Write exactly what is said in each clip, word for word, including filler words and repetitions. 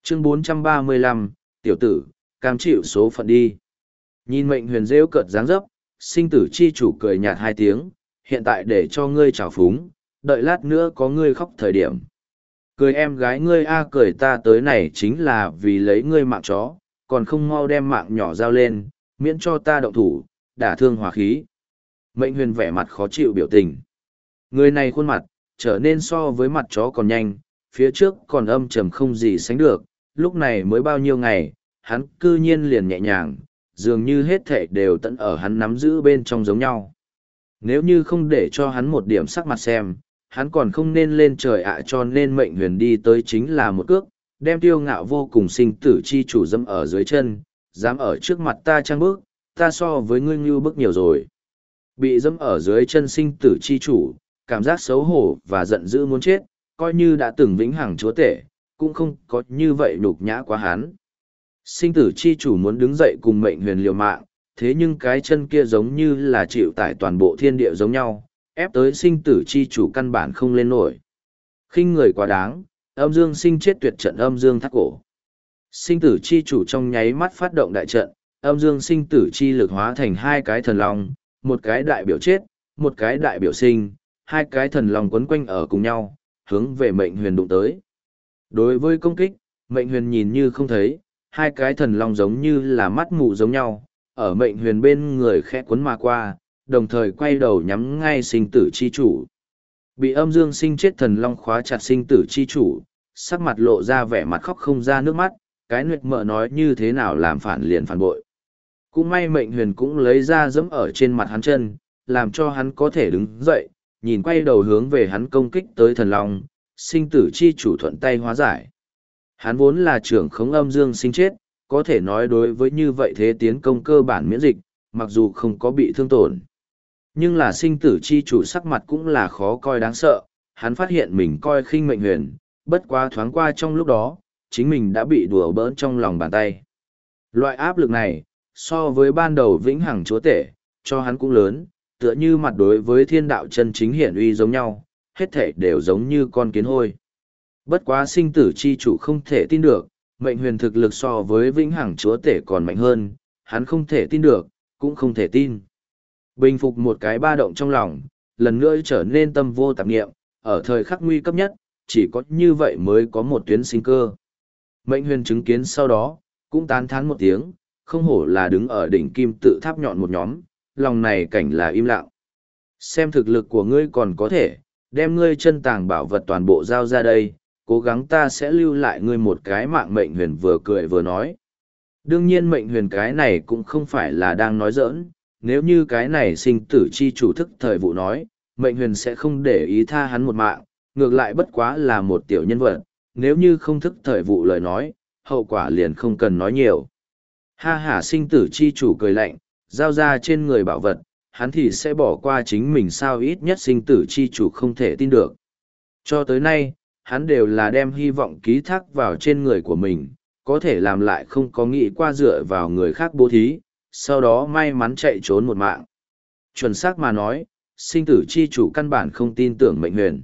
chương bốn trăm ba mươi lăm, tiểu tử, cam chịu số phận đi. Nhìn mệnh huyền rêu cợt dáng dấp, sinh tử chi chủ cười nhạt hai tiếng, hiện tại để cho ngươi trào phúng, đợi lát nữa có ngươi khóc thời điểm. Cười em gái ngươi a cười ta tới này chính là vì lấy ngươi mạng chó, còn không mau đem mạng nhỏ giao lên, miễn cho ta động thủ, đả thương hòa khí. Mệnh huyền vẻ mặt khó chịu biểu tình. Người này khuôn mặt, trở nên so với mặt chó còn nhanh, phía trước còn âm trầm không gì sánh được, lúc này mới bao nhiêu ngày, hắn cư nhiên liền nhẹ nhàng, dường như hết thảy đều tận ở hắn nắm giữ bên trong giống nhau. Nếu như không để cho hắn một điểm sắc mặt xem, hắn còn không nên lên trời ạ cho nên mệnh huyền đi tới chính là một cước, đem tiêu ngạo vô cùng sinh tử chi chủ dâm ở dưới chân, dám ở trước mặt ta trang bước, ta so với ngươi như bức nhiều rồi. Bị dâm ở dưới chân sinh tử chi chủ, cảm giác xấu hổ và giận dữ muốn chết, coi như đã từng vĩnh hằng chúa tể, cũng không có như vậy nhục nhã quá hắn. Sinh tử chi chủ muốn đứng dậy cùng mệnh huyền liều mạng, thế nhưng cái chân kia giống như là chịu tải toàn bộ thiên địa giống nhau, ép tới sinh tử chi chủ căn bản không lên nổi. Khinh người quá đáng, âm dương sinh chết tuyệt trận âm dương thắt cổ. Sinh tử chi chủ trong nháy mắt phát động đại trận, âm dương sinh tử chi lực hóa thành hai cái thần long, một cái đại biểu chết, một cái đại biểu sinh, hai cái thần long quấn quanh ở cùng nhau, hướng về mệnh huyền đụng tới. Đối với công kích, mệnh huyền nhìn như không thấy, hai cái thần long giống như là mắt mù giống nhau, ở mệnh huyền bên người khẽ cuốn mà qua, đồng thời quay đầu nhắm ngay sinh tử chi chủ. Bị âm dương sinh chết thần long khóa chặt sinh tử chi chủ, sắc mặt lộ ra vẻ mặt khóc không ra nước mắt, cái nguyệt mợ nói như thế nào làm phản liền phản bội. Cũng may mệnh huyền cũng lấy ra dẫm ở trên mặt hắn chân, làm cho hắn có thể đứng dậy, nhìn quay đầu hướng về hắn công kích tới thần long, sinh tử chi chủ thuận tay hóa giải. Hắn vốn là trưởng khống âm dương sinh chết, có thể nói đối với như vậy thế tiến công cơ bản miễn dịch, mặc dù không có bị thương tổn. Nhưng là sinh tử chi chủ sắc mặt cũng là khó coi đáng sợ, hắn phát hiện mình coi khinh mệnh huyền, bất quá thoáng qua trong lúc đó, chính mình đã bị đùa bỡn trong lòng bàn tay. Loại áp lực này, so với ban đầu vĩnh hằng chúa tể, cho hắn cũng lớn, tựa như mặt đối với thiên đạo chân chính hiển uy giống nhau, hết thể đều giống như con kiến hôi. Bất quá sinh tử chi chủ không thể tin được, mệnh huyền thực lực so với vĩnh hằng chúa tể còn mạnh hơn, hắn không thể tin được, cũng không thể tin. Bình phục một cái ba động trong lòng, lần nữa trở nên tâm vô tạp niệm, ở thời khắc nguy cấp nhất, chỉ có như vậy mới có một tuyến sinh cơ. Mệnh huyền chứng kiến sau đó, cũng tán thán một tiếng, không hổ là đứng ở đỉnh kim tự tháp nhọn một nhóm, lòng này cảnh là im lặng. Xem thực lực của ngươi còn có thể, đem ngươi chân tàng bảo vật toàn bộ giao ra đây, cố gắng ta sẽ lưu lại ngươi một cái mạng. Mệnh huyền vừa cười vừa nói. Đương nhiên mệnh huyền cái này cũng không phải là đang nói giỡn, nếu như cái này sinh tử chi chủ thức thời vụ nói, mệnh huyền sẽ không để ý tha hắn một mạng, ngược lại bất quá là một tiểu nhân vật, nếu như không thức thời vụ lời nói, hậu quả liền không cần nói nhiều. Ha ha, sinh tử chi chủ cười lạnh, giao ra trên người bảo vật, hắn thì sẽ bỏ qua chính mình sao, ít nhất sinh tử chi chủ không thể tin được. Cho tới nay, hắn đều là đem hy vọng ký thác vào trên người của mình, có thể làm lại không có nghĩ qua dựa vào người khác bố thí, sau đó may mắn chạy trốn một mạng. Chuẩn xác mà nói, sinh tử chi chủ căn bản không tin tưởng mệnh huyền.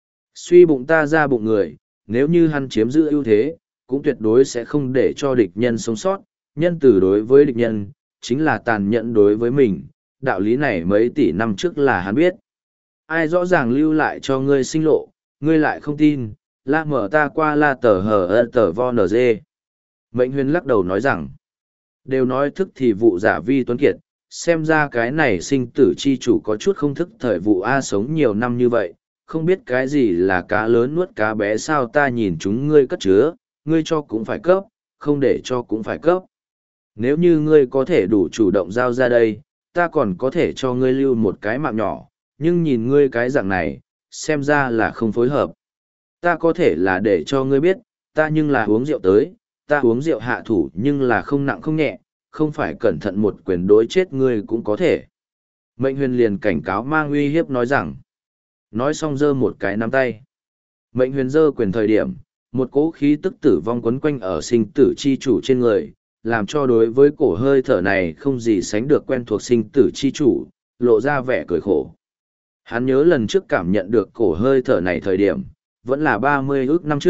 Suy bụng ta ra bụng người, nếu như hắn chiếm giữ ưu thế, cũng tuyệt đối sẽ không để cho địch nhân sống sót, nhân từ đối với địch nhân, chính là tàn nhẫn đối với mình, đạo lý này mấy tỷ năm trước là hắn biết. Ai rõ ràng lưu lại cho ngươi sinh lộ, ngươi lại không tin, la mở ta qua la tờ hờ ơ tờ vo nờ dê. Mệnh huyền lắc đầu nói rằng, đều nói thức thì vụ giả vi tuấn kiệt, xem ra cái này sinh tử chi chủ có chút không thức thời vụ A, sống nhiều năm như vậy, không biết cái gì là cá lớn nuốt cá bé sao, ta nhìn chúng ngươi cất chứa, ngươi cho cũng phải cấp, không để cho cũng phải cấp. Nếu như ngươi có thể đủ chủ động giao ra đây, ta còn có thể cho ngươi lưu một cái mạng nhỏ, nhưng nhìn ngươi cái dạng này, xem ra là không phối hợp. Ta có thể là để cho ngươi biết, ta nhưng là uống rượu tới, ta uống rượu hạ thủ nhưng là không nặng không nhẹ, không phải cẩn thận một quyền đối chết ngươi cũng có thể. Mệnh huyền liền cảnh cáo mang uy hiếp nói rằng, nói xong giơ một cái nắm tay. Mệnh huyền giơ quyền thời điểm, một cỗ khí tức tử vong quấn quanh ở sinh tử chi chủ trên người, làm cho đối với cổ hơi thở này không gì sánh được quen thuộc sinh tử chi chủ, lộ ra vẻ cười khổ. Hắn nhớ lần trước cảm nhận được cổ hơi thở này thời điểm, vẫn là ba mươi ước năm trước,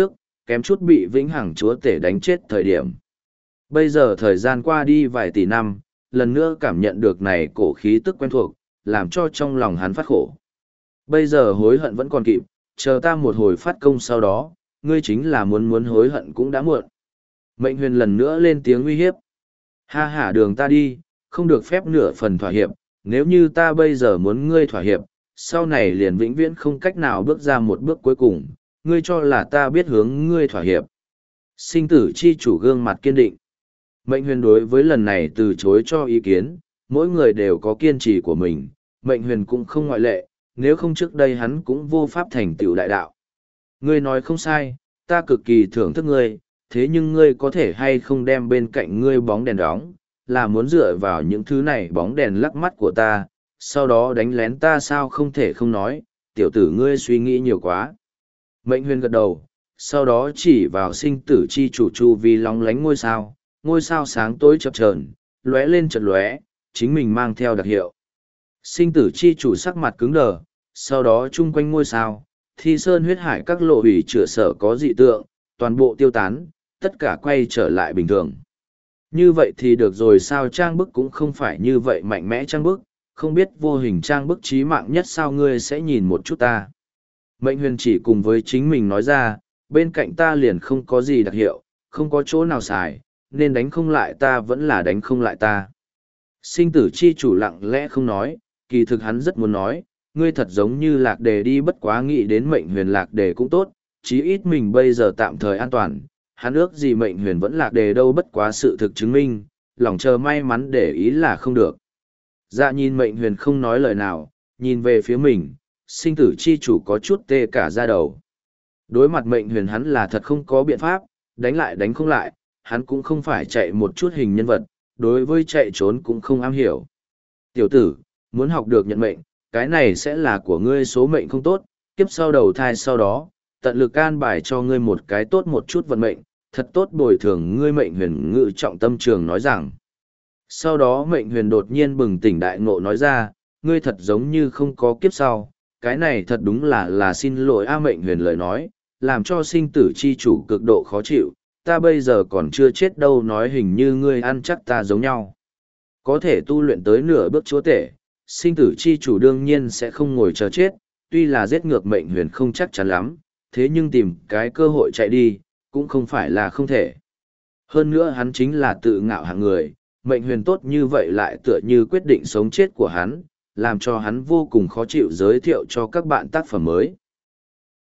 kém chút bị vĩnh hằng chúa tể đánh chết thời điểm. Bây giờ thời gian qua đi vài tỷ năm, lần nữa cảm nhận được này cổ khí tức quen thuộc, làm cho trong lòng hắn phát khổ. Bây giờ hối hận vẫn còn kịp, chờ ta một hồi phát công sau đó, ngươi chính là muốn muốn hối hận cũng đã muộn. Mệnh huyền lần nữa lên tiếng uy hiếp. Ha hả đường ta đi, không được phép nửa phần thỏa hiệp, nếu như ta bây giờ muốn ngươi thỏa hiệp, sau này liền vĩnh viễn không cách nào bước ra một bước cuối cùng, ngươi cho là ta biết hướng ngươi thỏa hiệp. Sinh tử chi chủ gương mặt kiên định. Mệnh huyền đối với lần này từ chối cho ý kiến, mỗi người đều có kiên trì của mình, mệnh huyền cũng không ngoại lệ, nếu không trước đây hắn cũng vô pháp thành tựu đại đạo. Ngươi nói không sai, ta cực kỳ thưởng thức ngươi, thế nhưng ngươi có thể hay không đem bên cạnh ngươi bóng đèn đóng, là muốn dựa vào những thứ này bóng đèn lắc mắt của ta, sau đó đánh lén ta sao không thể không nói, tiểu tử ngươi suy nghĩ nhiều quá. Mệnh huyền gật đầu, sau đó chỉ vào sinh tử chi chủ chu vi lóng lánh ngôi sao, ngôi sao sáng tối chập chờn, lóe lên chợt lóe, chính mình mang theo đặc hiệu. Sinh tử chi chủ sắc mặt cứng đờ, sau đó chung quanh ngôi sao, thi sơn huyết hải các lộ hủy chữa sở có dị tượng, toàn bộ tiêu tán, tất cả quay trở lại bình thường. Như vậy thì được rồi sao trang bức cũng không phải như vậy mạnh mẽ trang bức, không biết vô hình trang bức trí mạng nhất sao ngươi sẽ nhìn một chút ta. Mệnh huyền chỉ cùng với chính mình nói ra, bên cạnh ta liền không có gì đặc hiệu, không có chỗ nào xài, nên đánh không lại ta vẫn là đánh không lại ta. Sinh tử chi chủ lặng lẽ không nói, kỳ thực hắn rất muốn nói, ngươi thật giống như lạc đề đi bất quá nghĩ đến mệnh huyền lạc đề cũng tốt, chí ít mình bây giờ tạm thời an toàn, hắn ước gì mệnh huyền vẫn lạc đề đâu bất quá sự thực chứng minh, lòng chờ may mắn để ý là không được. Dạ nhìn mệnh huyền không nói lời nào, nhìn về phía mình, sinh tử chi chủ có chút tê cả da đầu. Đối mặt mệnh huyền hắn là thật không có biện pháp, đánh lại đánh không lại, hắn cũng không phải chạy một chút hình nhân vật, đối với chạy trốn cũng không am hiểu. Tiểu tử, muốn học được nhận mệnh, cái này sẽ là của ngươi số mệnh không tốt, kiếp sau đầu thai sau đó, tận lực an bài cho ngươi một cái tốt một chút vận mệnh, thật tốt bồi thường ngươi mệnh huyền ngự trọng tâm trường nói rằng. Sau đó mệnh huyền đột nhiên bừng tỉnh đại ngộ nói ra, ngươi thật giống như không có kiếp sau, cái này thật đúng là là xin lỗi a mệnh huyền lời nói, làm cho sinh tử chi chủ cực độ khó chịu, ta bây giờ còn chưa chết đâu nói hình như ngươi ăn chắc ta giống nhau. Có thể tu luyện tới nửa bước chúa tể, sinh tử chi chủ đương nhiên sẽ không ngồi chờ chết, tuy là giết ngược mệnh huyền không chắc chắn lắm, thế nhưng tìm cái cơ hội chạy đi, cũng không phải là không thể. Hơn nữa hắn chính là tự ngạo hạng người, mệnh huyền tốt như vậy lại tựa như quyết định sống chết của hắn, làm cho hắn vô cùng khó chịu giới thiệu cho các bạn tác phẩm mới.